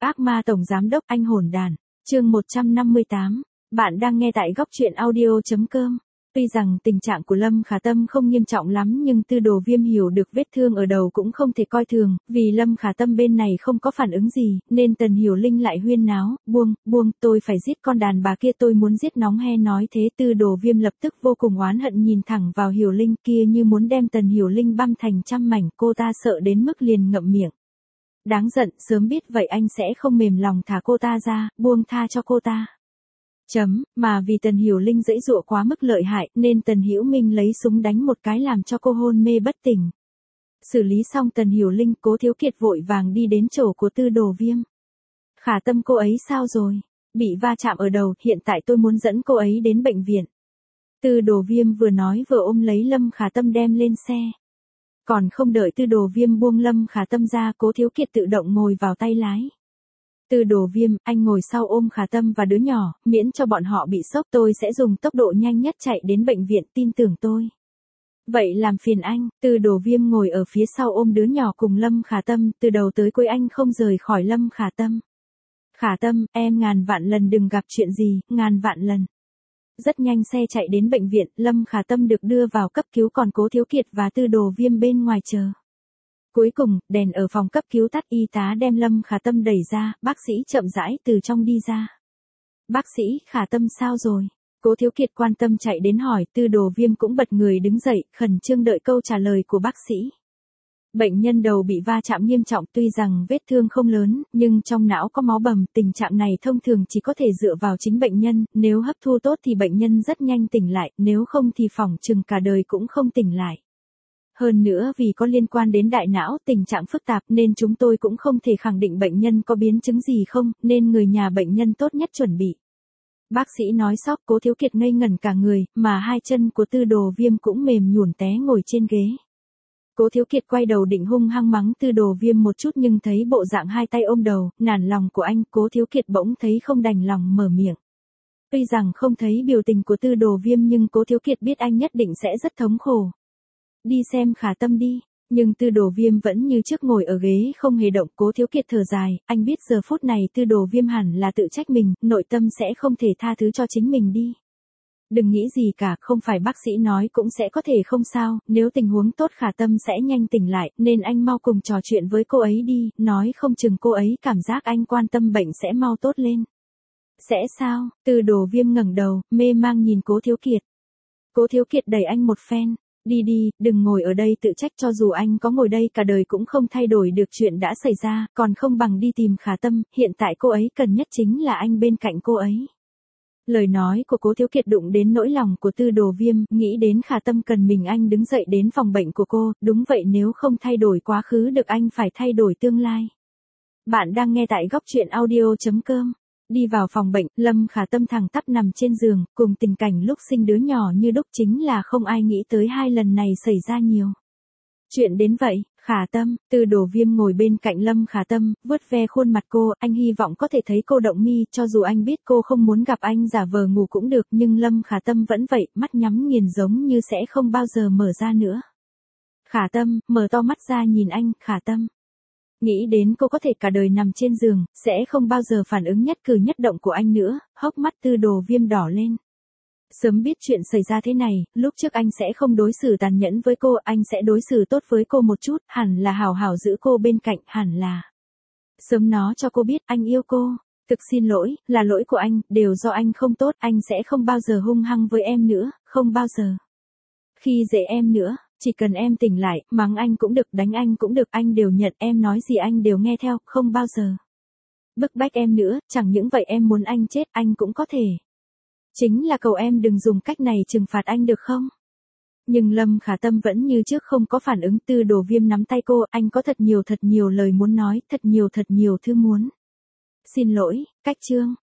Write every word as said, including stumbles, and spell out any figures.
ác ma tổng giám đốc anh hồn đàn. Chương một trăm năm mươi tám. Bạn đang nghe tại góc truyện audio.com. Tuy rằng tình trạng của Lâm Khả Tâm không nghiêm trọng lắm nhưng Tư Đồ Viêm hiểu được vết thương ở đầu cũng không thể coi thường, vì Lâm Khả Tâm bên này không có phản ứng gì, nên Tần Hiểu Linh lại huyên náo, buông, buông, tôi phải giết con đàn bà kia, tôi muốn giết nóng he. Nói thế Tư Đồ Viêm lập tức vô cùng oán hận nhìn thẳng vào Hiểu Linh kia như muốn đem Tần Hiểu Linh băm thành trăm mảnh, cô ta sợ đến mức liền ngậm miệng. Đáng giận, sớm biết vậy anh sẽ không mềm lòng thả cô ta ra, buông tha cho cô ta. Chấm, mà vì Tần Hiểu Linh giãy giụa quá mức lợi hại nên Tần Hữu Minh lấy súng đánh một cái làm cho cô hôn mê bất tỉnh. Xử lý xong Tần Hiểu Linh, Cố Thiếu Kiệt vội vàng đi đến chỗ của Tư Đồ Viêm. Khả Tâm cô ấy sao rồi? Bị va chạm ở đầu, hiện tại tôi muốn dẫn cô ấy đến bệnh viện. Tư Đồ Viêm vừa nói vừa ôm lấy Lâm Khả Tâm đem lên xe. Còn không đợi Tư Đồ Viêm buông Lâm Khả Tâm ra, Cố Thiếu Kiệt tự động ngồi vào tay lái. Tư Đồ Viêm, anh ngồi sau ôm Khả Tâm và đứa nhỏ, miễn cho bọn họ bị sốc, tôi sẽ dùng tốc độ nhanh nhất chạy đến bệnh viện, tin tưởng tôi. Vậy làm phiền anh. Tư Đồ Viêm ngồi ở phía sau ôm đứa nhỏ cùng Lâm Khả Tâm, từ đầu tới cuối anh không rời khỏi Lâm Khả Tâm. Khả Tâm, em ngàn vạn lần đừng gặp chuyện gì, ngàn vạn lần. Rất nhanh xe chạy đến bệnh viện, Lâm Khả Tâm được đưa vào cấp cứu, còn Cố Thiếu Kiệt và Tư Đồ Viêm bên ngoài chờ. Cuối cùng, đèn ở phòng cấp cứu tắt, y tá đem Lâm Khả Tâm đẩy ra, bác sĩ chậm rãi từ trong đi ra. Bác sĩ, Khả Tâm sao rồi? Cố Thiếu Kiệt quan tâm chạy đến hỏi, Tư Đồ Viêm cũng bật người đứng dậy, khẩn trương đợi câu trả lời của bác sĩ. Bệnh nhân đầu bị va chạm nghiêm trọng, tuy rằng vết thương không lớn, nhưng trong não có máu bầm, tình trạng này thông thường chỉ có thể dựa vào chính bệnh nhân, nếu hấp thu tốt thì bệnh nhân rất nhanh tỉnh lại, nếu không thì phỏng chừng cả đời cũng không tỉnh lại. Hơn nữa vì có liên quan đến đại não, tình trạng phức tạp nên chúng tôi cũng không thể khẳng định bệnh nhân có biến chứng gì không, nên người nhà bệnh nhân tốt nhất chuẩn bị. Bác sĩ nói sóc, Cố Thiếu Kiệt ngây ngẩn cả người, mà hai chân của Tư Đồ Viêm cũng mềm nhũn té ngồi trên ghế. Cố Thiếu Kiệt quay đầu định hung hăng mắng Tư Đồ Viêm một chút nhưng thấy bộ dạng hai tay ôm đầu, nản lòng của anh, Cố Thiếu Kiệt bỗng thấy không đành lòng mở miệng. Tuy rằng không thấy biểu tình của Tư Đồ Viêm nhưng Cố Thiếu Kiệt biết anh nhất định sẽ rất thống khổ. Đi xem Khả Tâm đi. Nhưng Tư Đồ Viêm vẫn như trước ngồi ở ghế không hề động. Cố Thiếu Kiệt thở dài, anh biết giờ phút này Tư Đồ Viêm hẳn là tự trách mình, nội tâm sẽ không thể tha thứ cho chính mình đi. Đừng nghĩ gì cả, không phải bác sĩ nói cũng sẽ có thể không sao, nếu tình huống tốt Khả Tâm sẽ nhanh tỉnh lại, nên anh mau cùng trò chuyện với cô ấy đi, nói không chừng cô ấy cảm giác anh quan tâm bệnh sẽ mau tốt lên. Sẽ sao? Tư Đồ Viêm ngẩng đầu, mê mang nhìn Cố Thiếu Kiệt. Cố Thiếu Kiệt đẩy anh một phen. Đi đi, đừng ngồi ở đây tự trách, cho dù anh có ngồi đây cả đời cũng không thay đổi được chuyện đã xảy ra, còn không bằng đi tìm Khả Tâm, hiện tại cô ấy cần nhất chính là anh bên cạnh cô ấy. Lời nói của Cố Thiếu Kiệt đụng đến nỗi lòng của Tư Đồ Viêm, nghĩ đến Khả Tâm cần mình anh đứng dậy đến phòng bệnh của cô, đúng vậy, nếu không thay đổi quá khứ được anh phải thay đổi tương lai. Bạn đang nghe tại góc truyện audio.com. Đi vào phòng bệnh, Lâm Khả Tâm thẳng tắp nằm trên giường, cùng tình cảnh lúc sinh đứa nhỏ như đúc, chính là không ai nghĩ tới hai lần này xảy ra nhiều. Chuyện đến vậy, Khả Tâm. Tư Đồ Viêm ngồi bên cạnh Lâm Khả Tâm, vuốt ve khuôn mặt cô, anh hy vọng có thể thấy cô động mi, cho dù anh biết cô không muốn gặp anh giả vờ ngủ cũng được, nhưng Lâm Khả Tâm vẫn vậy, mắt nhắm nghiền giống như sẽ không bao giờ mở ra nữa. Khả Tâm, mở to mắt ra nhìn anh, Khả Tâm. Nghĩ đến cô có thể cả đời nằm trên giường, sẽ không bao giờ phản ứng nhất cử nhất động của anh nữa, hốc mắt Tư Đồ Viêm đỏ lên. Sớm biết chuyện xảy ra thế này, lúc trước anh sẽ không đối xử tàn nhẫn với cô, anh sẽ đối xử tốt với cô một chút, hẳn là hào hào giữ cô bên cạnh, hẳn là sớm nói cho cô biết anh yêu cô. Thực xin lỗi, là lỗi của anh, đều do anh không tốt, anh sẽ không bao giờ hung hăng với em nữa, không bao giờ khi dễ em nữa. Chỉ cần em tỉnh lại, mắng anh cũng được, đánh anh cũng được, anh đều nhận, em nói gì anh đều nghe theo, không bao giờ bức bách em nữa, chẳng những vậy em muốn anh chết, anh cũng có thể. Chính là cầu em đừng dùng cách này trừng phạt anh được không? Nhưng Lâm Khả Tâm vẫn như trước không có phản ứng. Tư Đồ Viêm nắm tay cô, anh có thật nhiều thật nhiều lời muốn nói, thật nhiều thật nhiều thứ muốn. Xin lỗi, cách chương.